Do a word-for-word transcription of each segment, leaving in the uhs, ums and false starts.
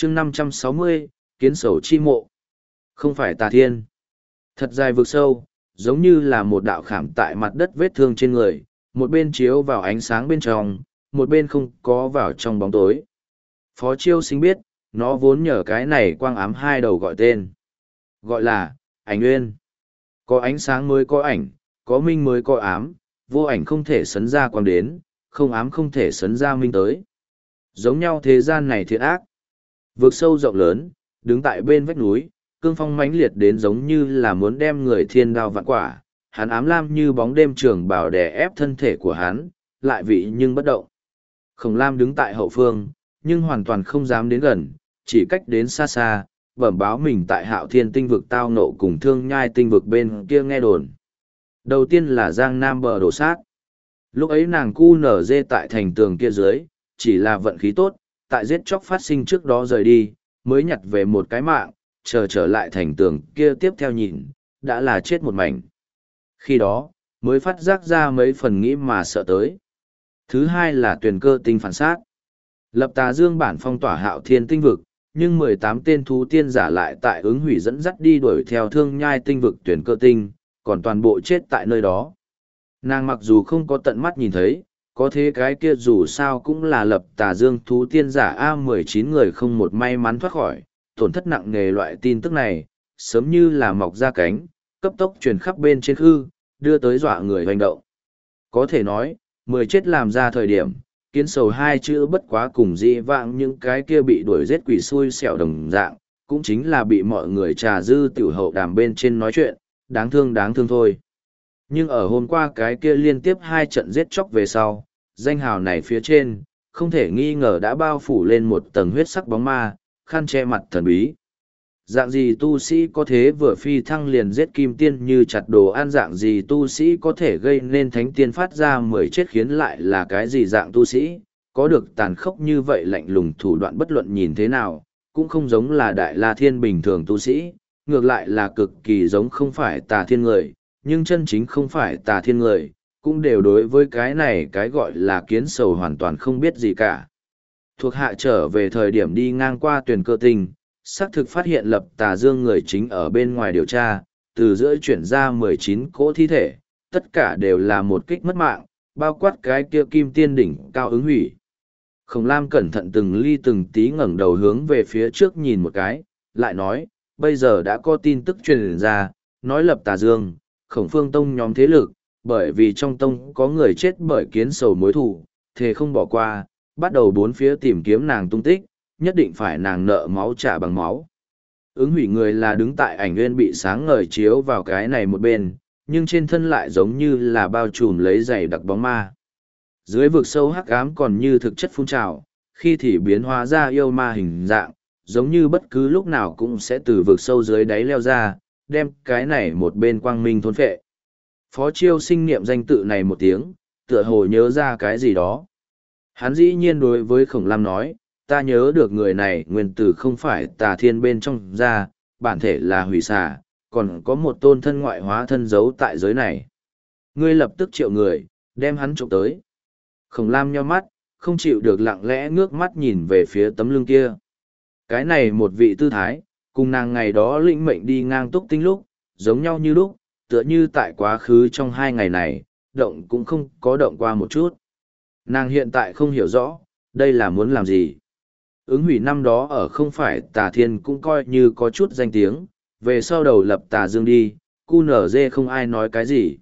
chương năm trăm sáu mươi, kiến sầu chi mộ. Không phải tà thiên. Thật dài vực sâu, giống như là một đạo khảm tại mặt đất vết thương trên người, một bên chiếu vào ánh sáng bên trong, một bên không có vào trong bóng tối. Phó Chiêu Sinh biết, nó vốn nhờ cái này quang ám hai đầu gọi tên. Gọi là, ảnh nguyên. Có ánh sáng mới có ảnh, có minh mới có ám, vô ảnh không thể sấn ra quang đến, không ám không thể sấn ra minh tới. Giống nhau thế gian này thiện ác. Vực sâu rộng lớn, đứng tại bên vách núi, cương phong mãnh liệt đến giống như là muốn đem người thiên đao vạn quả. Hắn ám lam như bóng đêm trường bào đè ép thân thể của hắn, lại vị nhưng bất động. Khổng Lam đứng tại hậu phương, nhưng hoàn toàn không dám đến gần, chỉ cách đến xa xa, bẩm báo mình tại Hạo Thiên tinh vực tao nộ cùng Thương Nhai tinh vực bên kia nghe đồn. Đầu tiên là Giang Nam bờ đổ sát. Lúc ấy nàng cu nở dê tại thành tường kia dưới, chỉ là vận khí tốt, tại giết chóc phát sinh trước đó rời đi, mới nhặt về một cái mạng, chờ trở lại thành tường kia tiếp theo nhìn, đã là chết một mảnh. Khi đó, mới phát giác ra mấy phần nghĩ mà sợ tới. Thứ hai là tuyển cơ tinh phản sát. Lập Tà Dương bản phong tỏa Hạo Thiên tinh vực, nhưng mười tám tên thú tiên giả lại tại ứng hủy dẫn dắt đi đuổi theo Thương Nhai tinh vực tuyển cơ tinh, còn toàn bộ chết tại nơi đó. Nàng mặc dù không có tận mắt nhìn thấy, có thế cái kia dù sao cũng là Lập Tà Dương thú tiên giả A mười chín người không một may mắn thoát khỏi, tổn thất nặng nề loại tin tức này, sớm như là mọc ra cánh, cấp tốc truyền khắp bên trên hư, đưa tới dọa người hoành động. Có thể nói, mười chết làm ra thời điểm, kiến sầu hai chữ bất quá cùng dị vãng những cái kia bị đuổi giết quỷ xui xẻo đồng dạng, cũng chính là bị mọi người trà dư tiểu hậu đàm bên trên nói chuyện, đáng thương đáng thương thôi. Nhưng ở hôm qua cái kia liên tiếp hai trận giết chóc về sau, danh hào này phía trên, không thể nghi ngờ đã bao phủ lên một tầng huyết sắc bóng ma, khăn che mặt thần bí. Dạng gì tu sĩ có thế vừa phi thăng liền giết kim tiên như chặt đồ ăn, dạng gì tu sĩ có thể gây nên thánh tiên phát ra mười chết khiến lại là cái gì dạng tu sĩ, có được tàn khốc như vậy lạnh lùng thủ đoạn bất luận nhìn thế nào, cũng không giống là đại la thiên bình thường tu sĩ, ngược lại là cực kỳ giống không phải tà thiên người, nhưng chân chính không phải tà thiên người, cũng đều đối với cái này cái gọi là kiến sầu hoàn toàn không biết gì cả. Thuộc hạ trở về thời điểm đi ngang qua tuyển cơ tinh, xác thực phát hiện Lập Tà Dương người chính ở bên ngoài điều tra, từ giữa chuyển ra mười chín cỗ thi thể, tất cả đều là một kích mất mạng, bao quát cái kia kim tiên đỉnh cao ứng hủy. Khổng Lam cẩn thận từng ly từng tí ngẩng đầu hướng về phía trước nhìn một cái, lại nói, bây giờ đã có tin tức truyền ra, nói Lập Tà Dương, Khổng Phương Tông nhóm thế lực, bởi vì trong tông có người chết bởi kiến sầu mối thù, thề không bỏ qua, bắt đầu bốn phía tìm kiếm nàng tung tích, nhất định phải nàng nợ máu trả bằng máu. Ứng hủy người là đứng tại ảnh nguyên bị sáng ngời chiếu vào cái này một bên, nhưng trên thân lại giống như là bao trùm lấy giày đặc bóng ma. Dưới vực sâu hắc ám còn như thực chất phun trào, khi thì biến hóa ra yêu ma hình dạng, giống như bất cứ lúc nào cũng sẽ từ vực sâu dưới đáy leo ra, đem cái này một bên quang minh thôn phệ. Phó Chiêu Sinh niệm danh tự này một tiếng, tựa hồ nhớ ra cái gì đó. Hắn dĩ nhiên đối với Khổng Lam nói, ta nhớ được người này nguyên tử không phải tà thiên bên trong ra, bản thể là hủy xà, còn có một tôn thân ngoại hóa thân giấu tại giới này. Ngươi lập tức triệu người, đem hắn trộm tới. Khổng Lam nheo mắt, không chịu được lặng lẽ ngước mắt nhìn về phía tấm lưng kia. Cái này một vị tư thái, cùng nàng ngày đó lĩnh mệnh đi ngang túc tinh lúc, giống nhau như lúc, tựa như tại quá khứ trong hai ngày này, động cũng không có động qua một chút. Nàng hiện tại không hiểu rõ, đây là muốn làm gì. Ứng hủy năm đó ở không phải tà thiên cũng coi như có chút danh tiếng, về sau đầu Lập Tà Dương đi, cu nở dê không ai nói cái gì.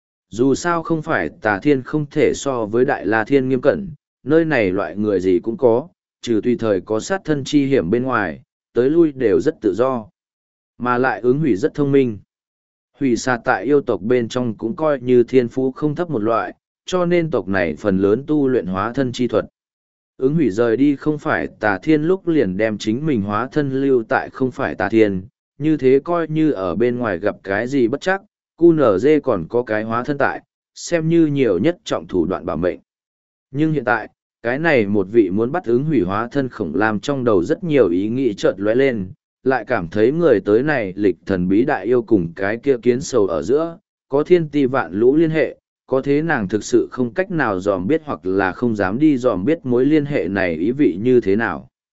Dù sao không phải tà thiên không thể so với đại la thiên nghiêm cẩn, nơi này loại người gì cũng có, trừ tùy thời có sát thân chi hiểm bên ngoài, tới lui đều rất tự do. Mà lại ứng hủy rất thông minh. Hủy xà tại yêu tộc bên trong cũng coi như thiên phú không thấp một loại, cho nên tộc này phần lớn tu luyện hóa thân chi thuật. Ứng hủy rời đi không phải tà thiên lúc liền đem chính mình hóa thân lưu tại không phải tà thiên, như thế coi như ở bên ngoài gặp cái gì bất chắc, cu nở dê còn có cái hóa thân tại, xem như nhiều nhất trọng thủ đoạn bảo mệnh. Nhưng hiện tại, cái này một vị muốn bắt ứng hủy hóa thân Khổng Lam trong đầu rất nhiều ý nghĩ chợt lóe lên, lại cảm thấy người tới này lịch thần bí đại yêu cùng cái kia kiến sầu ở giữa, có thiên ti vạn lũ liên hệ, có thế nàng thực sự không cách nào dòm biết hoặc là không dám đi dòm biết mối liên hệ này ý vị như thế nào.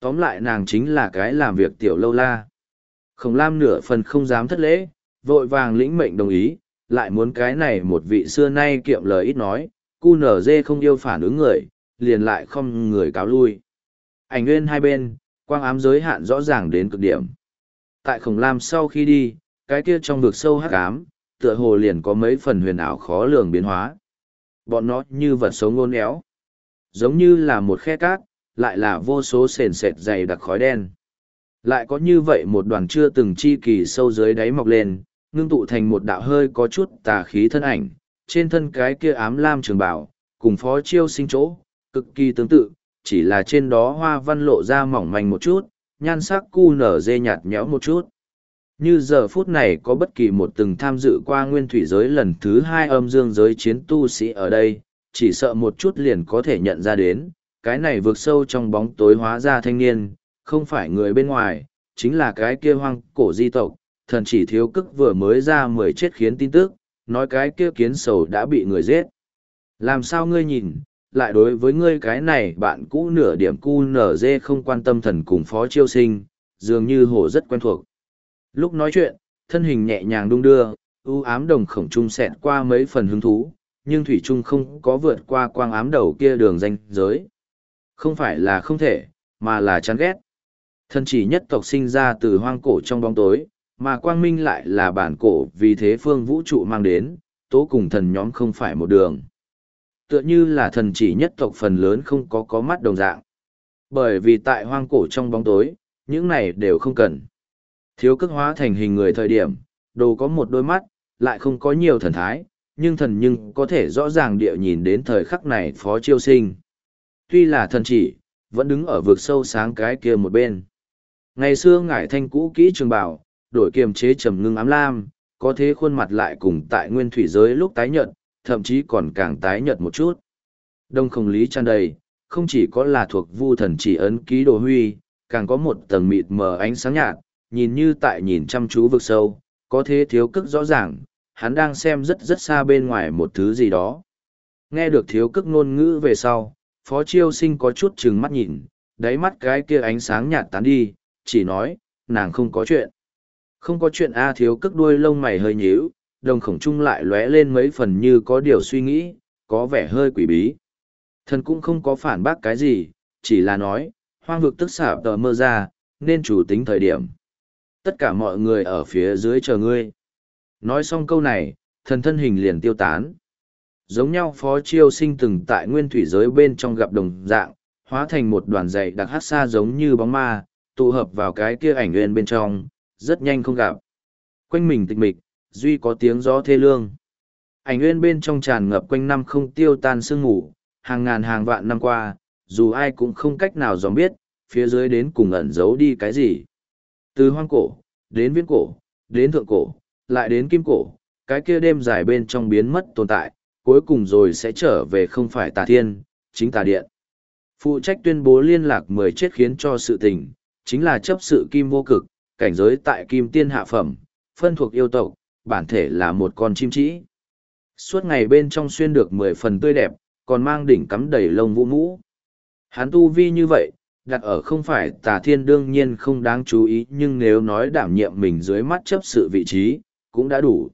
Tóm lại nàng chính là cái làm việc tiểu lâu la. Khổng Lam nửa phần không dám thất lễ, vội vàng lĩnh mệnh đồng ý, lại muốn cái này một vị xưa nay kiệm lời ít nói, cu nở dê không yêu phản ứng người, liền lại không người cáo lui. Ảnh nguyên hai bên, quang ám giới hạn rõ ràng đến cực điểm. Tại Khổng Lam sau khi đi, cái kia trong vực sâu hắc ám, tựa hồ liền có mấy phần huyền ảo khó lường biến hóa. Bọn nó như vật sống ngôn éo, giống như là một khe cát, lại là vô số sền sệt dày đặc khói đen. Lại có như vậy một đoàn chưa từng chi kỳ sâu dưới đáy mọc lên, ngưng tụ thành một đạo hơi có chút tà khí thân ảnh, trên thân cái kia ám lam trường bảo, cùng phó chiêu sinh chỗ, cực kỳ tương tự, chỉ là trên đó hoa văn lộ ra mỏng manh một chút, nhan sắc cu nở dê nhạt nhẽo một chút. Như giờ phút này có bất kỳ một từng tham dự qua nguyên thủy giới lần thứ hai âm dương giới chiến tu sĩ ở đây, chỉ sợ một chút liền có thể nhận ra đến, cái này vượt sâu trong bóng tối hóa ra thanh niên, không phải người bên ngoài, chính là cái kia hoang cổ di tộc, thần chỉ thiếu cức vừa mới ra mười chết khiến tin tức, nói cái kia kiến sầu đã bị người giết. Làm sao ngươi nhìn, lại đối với ngươi cái này bạn cũ nửa điểm cu nở dê không quan tâm thần cùng phó chiêu sinh, dường như hồ rất quen thuộc. Lúc nói chuyện, thân hình nhẹ nhàng đung đưa, ưu ám đồng khổng trung xẹt qua mấy phần hứng thú, nhưng thủy trung không có vượt qua quang ám đầu kia đường ranh giới. Không phải là không thể, mà là chán ghét. Thần chỉ nhất tộc sinh ra từ hoang cổ trong bóng tối, mà quang minh lại là bản cổ vì thế phương vũ trụ mang đến, tố cùng thần nhóm không phải một đường. Tựa như là thần chỉ nhất tộc phần lớn không có có mắt đồng dạng. Bởi vì tại hoang cổ trong bóng tối, những này đều không cần. Thiếu cước hóa thành hình người thời điểm, đồ có một đôi mắt, lại không có nhiều thần thái, nhưng thần nhưng có thể rõ ràng địa nhìn đến thời khắc này phó chiêu sinh. Tuy là thần chỉ, vẫn đứng ở vực sâu sáng cái kia một bên. Ngày xưa ngải thanh cũ kỹ trường bảo, đổi kiềm chế trầm ngưng ám lam, có thế khuôn mặt lại cùng tại nguyên thủy giới lúc tái nhợt, thậm chí còn càng tái nhợt một chút. Đông không lý tràn đầy, không chỉ có là thuộc vu thần chỉ ấn ký đồ huy, càng có một tầng mịt mờ ánh sáng nhạt, nhìn như tại nhìn chăm chú vực sâu, có thế thiếu cức rõ ràng, hắn đang xem rất rất xa bên ngoài một thứ gì đó. Nghe được thiếu cức ngôn ngữ về sau, phó chiêu sinh có chút trừng mắt nhìn, đáy mắt cái kia ánh sáng nhạt tán đi, chỉ nói, nàng không có chuyện. Không có chuyện A. Thiếu cức đuôi lông mày hơi nhíu, đồng khổng trung lại lóe lên mấy phần như có điều suy nghĩ, có vẻ hơi quỷ bí. Thần cũng không có phản bác cái gì, chỉ là nói, hoang vực tức xả tờ mơ ra, nên chủ tính thời điểm. Tất cả mọi người ở phía dưới chờ ngươi. Nói xong câu này, thần thân hình liền tiêu tán. Giống nhau phó chiêu sinh từng tại nguyên thủy giới bên trong gặp đồng dạng, hóa thành một đoàn dày đặc hát xa giống như bóng ma, tụ hợp vào cái kia ảnh nguyên bên trong, rất nhanh không gặp. Quanh mình tịch mịch, duy có tiếng gió thê lương. Ảnh nguyên bên trong tràn ngập quanh năm không tiêu tan sương ngủ, hàng ngàn hàng vạn năm qua, dù ai cũng không cách nào dòm biết, phía dưới đến cùng ẩn giấu đi cái gì. Từ hoang cổ, đến viễn cổ, đến thượng cổ, lại đến kim cổ, cái kia đêm dài bên trong biến mất tồn tại, cuối cùng rồi sẽ trở về không phải tà thiên, chính tà điện. Phụ trách tuyên bố liên lạc mười chết khiến cho sự tình, chính là chấp sự kim vô cực, cảnh giới tại kim tiên hạ phẩm, phân thuộc yêu tộc, bản thể là một con chim trĩ. Suốt ngày bên trong xuyên được mười phần tươi đẹp, còn mang đỉnh cắm đầy lông vũ mũ. Hắn tu vi như vậy, đặt ở không phải tà thiên đương nhiên không đáng chú ý, nhưng nếu nói đảm nhiệm mình dưới mắt chấp sự vị trí, cũng đã đủ.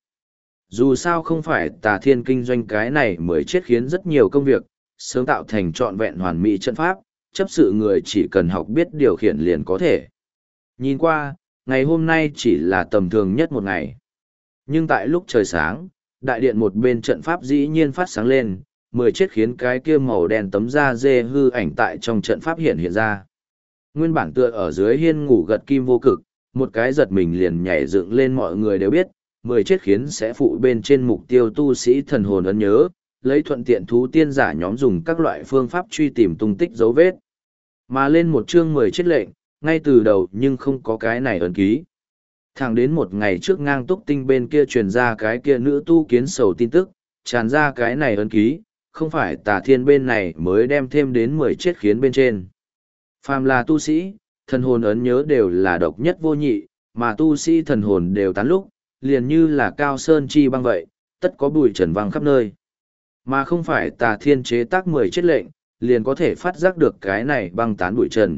Dù sao không phải tà thiên kinh doanh cái này mới chết khiến rất nhiều công việc, sớm tạo thành trọn vẹn hoàn mỹ trận pháp, chấp sự người chỉ cần học biết điều khiển liền có thể. Nhìn qua, ngày hôm nay chỉ là tầm thường nhất một ngày. Nhưng tại lúc trời sáng, đại điện một bên trận pháp dĩ nhiên phát sáng lên, mười chết khiến cái kia màu đen tấm da dê hư ảnh tại trong trận pháp hiện hiện ra. Nguyên bản tựa ở dưới hiên ngủ gật kim vô cực, một cái giật mình liền nhảy dựng lên, mọi người đều biết, mười chết khiến sẽ phụ bên trên mục tiêu tu sĩ thần hồn ấn nhớ, lấy thuận tiện thú tiên giả nhóm dùng các loại phương pháp truy tìm tung tích dấu vết. Mà lên một chương mười chết lệnh, ngay từ đầu nhưng không có cái này ấn ký. Thẳng đến một ngày trước ngang túc tinh bên kia truyền ra cái kia nữ tu kiến sầu tin tức, tràn ra cái này ấn ký, không phải tà thiên bên này mới đem thêm đến mười chết khiến bên trên. Phàm là tu sĩ, thần hồn ấn nhớ đều là độc nhất vô nhị, mà tu sĩ thần hồn đều tán lúc, liền như là cao sơn chi băng vậy, tất có bụi trần văng khắp nơi. Mà không phải tà thiên chế tác mười chết lệnh, liền có thể phát giác được cái này băng tán bụi trần,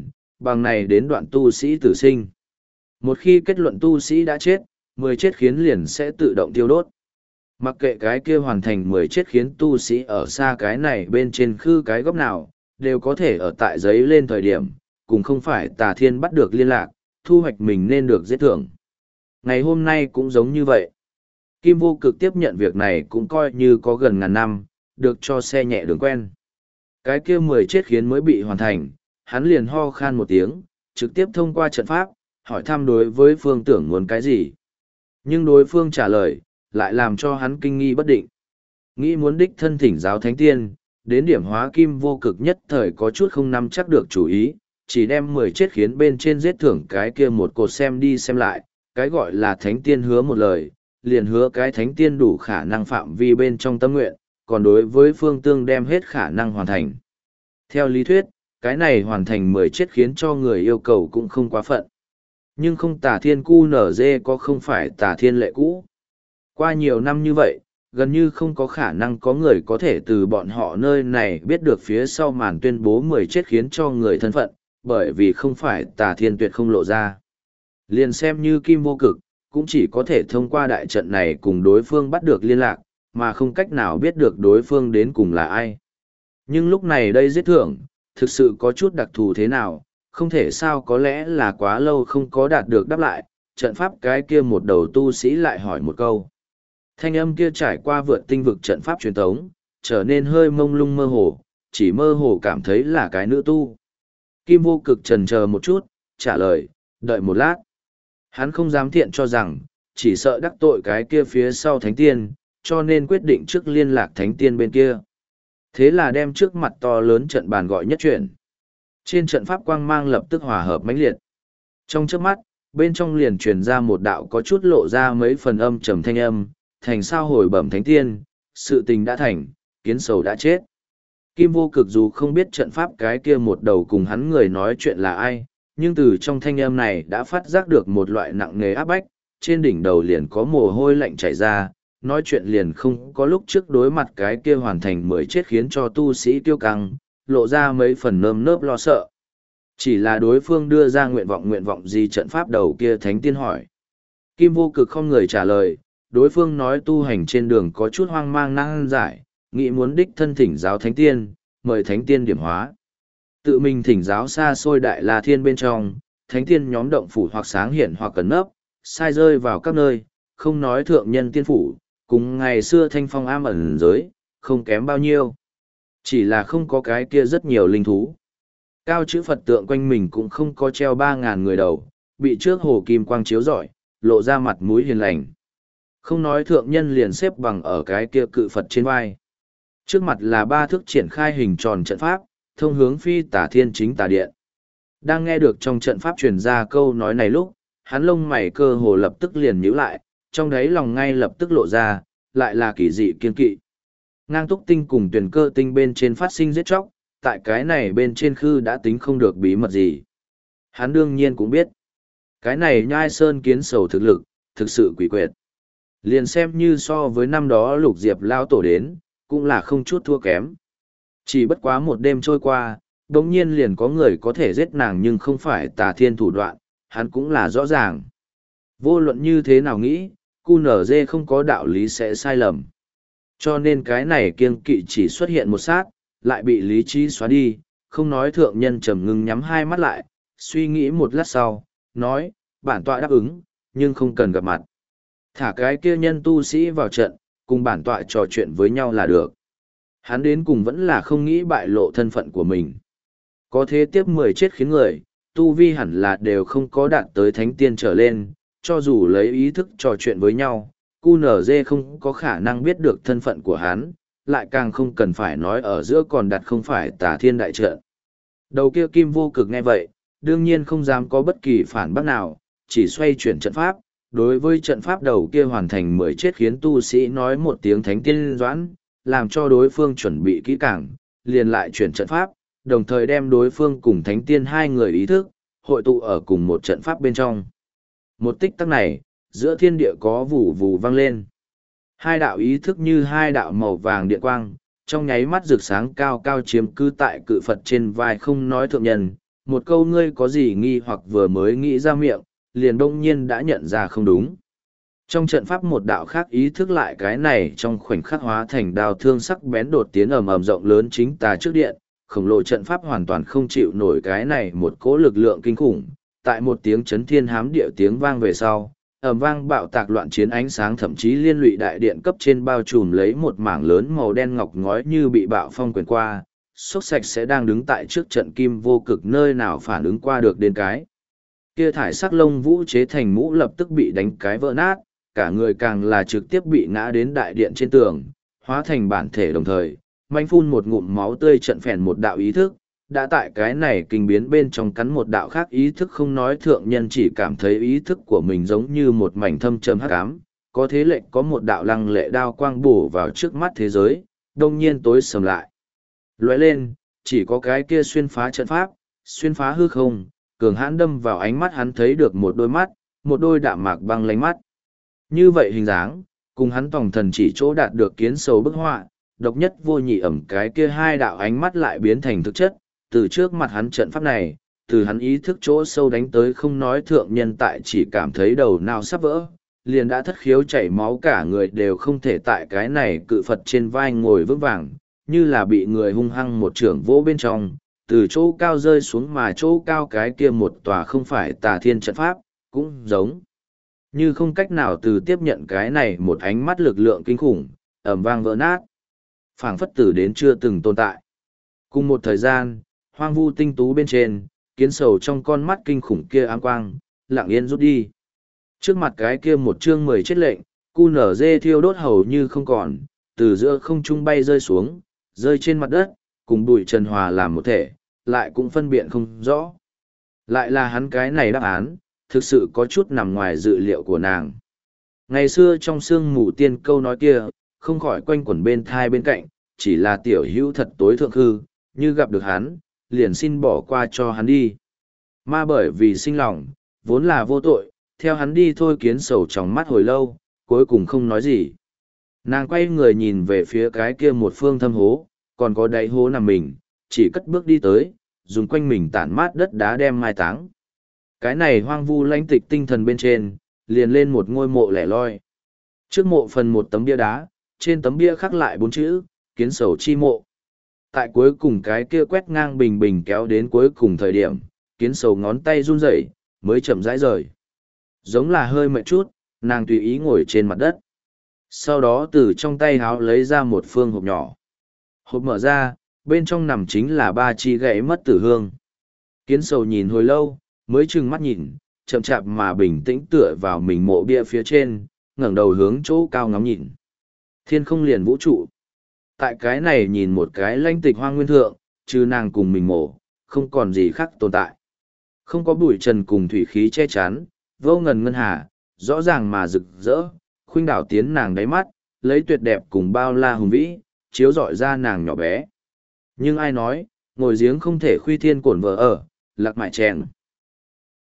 bằng này đến đoạn tu sĩ tử sinh. Một khi kết luận tu sĩ đã chết, mười chết khiến liền sẽ tự động tiêu đốt. Mặc kệ cái kia hoàn thành mười chết khiến tu sĩ ở xa cái này bên trên khư cái góc nào, đều có thể ở tại giấy lên thời điểm, cùng không phải Tà Thiên bắt được liên lạc, thu hoạch mình nên được giết thưởng. Ngày hôm nay cũng giống như vậy. Kim Vô Cực tiếp nhận việc này cũng coi như có gần ngàn năm, được cho xe nhẹ đường quen. Cái kia mười chết khiến mới bị hoàn thành, hắn liền ho khan một tiếng, trực tiếp thông qua trận pháp, hỏi thăm đối với phương tưởng muốn cái gì. Nhưng đối phương trả lời, lại làm cho hắn kinh nghi bất định. Nghĩ muốn đích thân thỉnh giáo thánh tiên, đến điểm hóa Kim Vô Cực nhất thời có chút không nắm chắc được chủ ý, chỉ đem mười chết khiến bên trên giết thưởng cái kia một cột xem đi xem lại, cái gọi là thánh tiên hứa một lời, liền hứa cái thánh tiên đủ khả năng phạm vi bên trong tâm nguyện, còn đối với phương tương đem hết khả năng hoàn thành. Theo lý thuyết, cái này hoàn thành mười chết khiến cho người yêu cầu cũng không quá phận. Nhưng không Tà Thiên cu nở dê có không phải Tà Thiên lệ cũ. Qua nhiều năm như vậy, gần như không có khả năng có người có thể từ bọn họ nơi này biết được phía sau màn tuyên bố mười chết khiến cho người thân phận, bởi vì không phải Tà Thiên tuyệt không lộ ra. Liền xem như Kim Vô Cực, cũng chỉ có thể thông qua đại trận này cùng đối phương bắt được liên lạc, mà không cách nào biết được đối phương đến cùng là ai. Nhưng lúc này đây giết thưởng, thực sự có chút đặc thù thế nào, không thể sao có lẽ là quá lâu không có đạt được đáp lại, trận pháp cái kia một đầu tu sĩ lại hỏi một câu. Thanh âm kia trải qua vượt tinh vực trận pháp truyền thống, trở nên hơi mông lung mơ hồ, chỉ mơ hồ cảm thấy là cái nữ tu. Kim Vô Cực chần chờ một chút, trả lời, đợi một lát. Hắn không dám thiện cho rằng, chỉ sợ đắc tội cái kia phía sau thánh tiên, cho nên quyết định trước liên lạc thánh tiên bên kia. Thế là đem trước mặt to lớn trận bàn gọi nhất chuyển. Trên trận pháp quang mang lập tức hòa hợp mãnh liệt. Trong chớp mắt, bên trong liền truyền ra một đạo có chút lộ ra mấy phần âm trầm thanh âm, thành sao hồi bẩm thánh tiên, sự tình đã thành, kiến sầu đã chết. Kim Vô Cực dù không biết trận pháp cái kia một đầu cùng hắn người nói chuyện là ai, nhưng từ trong thanh âm này đã phát giác được một loại nặng nề áp bách, trên đỉnh đầu liền có mồ hôi lạnh chảy ra, nói chuyện liền không có lúc trước đối mặt cái kia hoàn thành mới chết khiến cho tu sĩ tiêu căng, lộ ra mấy phần nơm nớp lo sợ. Chỉ là đối phương đưa ra nguyện vọng nguyện vọng gì trận pháp đầu kia thánh tiên hỏi. Kim Vô Cực không người trả lời, đối phương nói tu hành trên đường có chút hoang mang năng giải, nghĩ muốn đích thân thỉnh giáo thánh tiên, mời thánh tiên điểm hóa. Tự mình thỉnh giáo xa xôi đại la thiên bên trong, thánh tiên nhóm động phủ hoặc sáng hiển hoặc cẩn nấp, sai rơi vào các nơi, không nói thượng nhân tiên phủ, cùng ngày xưa thanh phong am ẩn giới, không kém bao nhiêu. Chỉ là không có cái kia rất nhiều linh thú. Cao chữ Phật tượng quanh mình cũng không có treo ba ngàn người đầu, bị trước hồ kim quang chiếu rọi, lộ ra mặt mũi hiền lành. Không nói thượng nhân liền xếp bằng ở cái kia cự Phật trên vai. Trước mặt là ba thước triển khai hình tròn trận pháp, thông hướng phi tả thiên chính tả điện. Đang nghe được trong trận pháp truyền ra câu nói này lúc, hắn lông mày cơ hồ lập tức liền nhíu lại, trong đấy lòng ngay lập tức lộ ra, lại là kỳ dị kiên kỵ. Ngang túc tinh cùng tuyển cơ tinh bên trên phát sinh giết chóc, tại cái này bên trên khư đã tính không được bí mật gì. Hắn đương nhiên cũng biết, cái này nhai sơn kiến sầu thực lực, thực sự quỷ quyệt. Liền xem như so với năm đó lục diệp lao tổ đến, cũng là không chút thua kém. Chỉ bất quá một đêm trôi qua, đống nhiên liền có người có thể giết nàng nhưng không phải Tà Thiên thủ đoạn, hắn cũng là rõ ràng. Vô luận như thế nào nghĩ, cu nở dê không có đạo lý sẽ sai lầm. Cho nên cái này kiêng kỵ chỉ xuất hiện một sát, lại bị lý trí xóa đi, không nói thượng nhân trầm ngưng nhắm hai mắt lại, suy nghĩ một lát sau, nói, bản tọa đáp ứng, nhưng không cần gặp mặt. Thả cái kia nhân tu sĩ vào trận, cùng bản tọa trò chuyện với nhau là được. Hắn đến cùng vẫn là không nghĩ bại lộ thân phận của mình. Có thế tiếp mười chết khiến người, tu vi hẳn là đều không có đạt tới thánh tiên trở lên, cho dù lấy ý thức trò chuyện với nhau, cu nở dê không có khả năng biết được thân phận của hắn, lại càng không cần phải nói ở giữa còn đặt không phải Tà Thiên đại trận. Đầu kia Kim Vô Cực nghe vậy, đương nhiên không dám có bất kỳ phản bác nào, chỉ xoay chuyển trận pháp, đối với trận pháp đầu kia hoàn thành mười chết khiến tu sĩ nói một tiếng thánh tiên doãn, làm cho đối phương chuẩn bị kỹ càng, liền lại chuyển trận pháp, đồng thời đem đối phương cùng thánh tiên hai người ý thức, hội tụ ở cùng một trận pháp bên trong. Một tích tắc này, giữa thiên địa có vù vù vang lên. Hai đạo ý thức như hai đạo màu vàng điện quang, trong nháy mắt rực sáng cao cao chiếm cư tại cự Phật trên vai không nói thượng nhân, một câu ngươi có gì nghi hoặc vừa mới nghĩ ra miệng, liền đông nhiên đã nhận ra không đúng. Trong trận pháp một đạo khác ý thức lại cái này trong khoảnh khắc hóa thành đao thương sắc bén đột tiến ầm ầm rộng lớn chính tà trước điện, khổng lồ trận pháp hoàn toàn không chịu nổi cái này một cỗ lực lượng kinh khủng. Tại một tiếng chấn thiên hám địa tiếng vang về sau, ầm vang bạo tạc loạn chiến ánh sáng thậm chí liên lụy đại điện cấp trên bao trùm lấy một mảng lớn màu đen ngọc ngói như bị bạo phong quyền qua, xốc sạch sẽ đang đứng tại trước trận kim vô cực nơi nào phản ứng qua được đến cái. Kia thải sắc lông vũ chế thành mũ lập tức bị đánh cái vỡ nát, cả người càng là trực tiếp bị ngã đến đại điện trên tường, hóa thành bản thể đồng thời, manh phun một ngụm máu tươi trận phèn một đạo ý thức, đã tại cái này kinh biến bên trong cắn một đạo khác ý thức không nói thượng nhân chỉ cảm thấy ý thức của mình giống như một mảnh thâm trầm hắc ám, có thế lệnh có một đạo lăng lệ đao quang bổ vào trước mắt thế giới, đông nhiên tối sầm lại. Lóe lên, chỉ có cái kia xuyên phá trận pháp, xuyên phá hư không, cường hãn đâm vào ánh mắt hắn thấy được một đôi mắt, một đôi đạm mạc băng lánh mắt. Như vậy hình dáng, cùng hắn tòng thần chỉ chỗ đạt được kiến sầu bức họa, độc nhất vô nhị ẩm cái kia hai đạo ánh mắt lại biến thành thực chất, từ trước mặt hắn trận pháp này, từ hắn ý thức chỗ sâu đánh tới không nói thượng nhân tại chỉ cảm thấy đầu nào sắp vỡ, liền đã thất khiếu chảy máu cả người đều không thể tại cái này cự Phật trên vai ngồi vững vàng, như là bị người hung hăng một trưởng vỗ bên trong, từ chỗ cao rơi xuống mà chỗ cao cái kia một tòa không phải tà thiên trận pháp, cũng giống như không cách nào từ tiếp nhận cái này một ánh mắt lực lượng kinh khủng, ẩm vang vỡ nát. Phảng phất tử đến chưa từng tồn tại. Cùng một thời gian, hoang vu tinh tú bên trên, kiến sầu trong con mắt kinh khủng kia ám quang, lặng yên rút đi. Trước mặt cái kia một chương mười chết lệnh, cu nở dê thiêu đốt hầu như không còn, từ giữa không trung bay rơi xuống, rơi trên mặt đất, cùng bụi trần hòa làm một thể, lại cũng phân biện không rõ. Lại là hắn cái này đáp án, thực sự có chút nằm ngoài dự liệu của nàng. Ngày xưa trong sương mù tiên câu nói kia, không khỏi quanh quẩn bên thai bên cạnh, chỉ là tiểu hữu thật tối thượng hư, như gặp được hắn, liền xin bỏ qua cho hắn đi. Ma bởi vì sinh lòng, vốn là vô tội, theo hắn đi thôi kiến sầu trong mắt hồi lâu, cuối cùng không nói gì. Nàng quay người nhìn về phía cái kia một phương thâm hố, còn có đáy hố nằm mình, chỉ cất bước đi tới, dùng quanh mình tản mát đất đá đem mai táng. Cái này hoang vu lãnh tịch tinh thần bên trên, liền lên một ngôi mộ lẻ loi. Trước mộ phần một tấm bia đá, trên tấm bia khắc lại bốn chữ, kiến sầu chi mộ. Tại cuối cùng cái kia quét ngang bình bình kéo đến cuối cùng thời điểm, kiến sầu ngón tay run rẩy, mới chậm rãi rời. Giống là hơi mệt chút, nàng tùy ý ngồi trên mặt đất. Sau đó từ trong tay háo lấy ra một phương hộp nhỏ. Hộp mở ra, bên trong nằm chính là ba chi gãy mất tử hương. Kiến sầu nhìn hồi lâu, mới trừng mắt nhìn, chậm chạp mà bình tĩnh tựa vào mình mộ bia phía trên, ngẩng đầu hướng chỗ cao ngắm nhìn. Thiên không liền vũ trụ. Tại cái này nhìn một cái lãnh tịch hoang nguyên thượng, trừ nàng cùng mình mộ, không còn gì khác tồn tại. Không có bụi trần cùng thủy khí che chắn, vô ngần ngân hà, rõ ràng mà rực rỡ, khuynh đảo tiến nàng đáy mắt, lấy tuyệt đẹp cùng bao la hùng vĩ, chiếu rọi ra nàng nhỏ bé. Nhưng ai nói, ngồi giếng không thể khuy thiên cổn vợ ở, lạc mại chèn.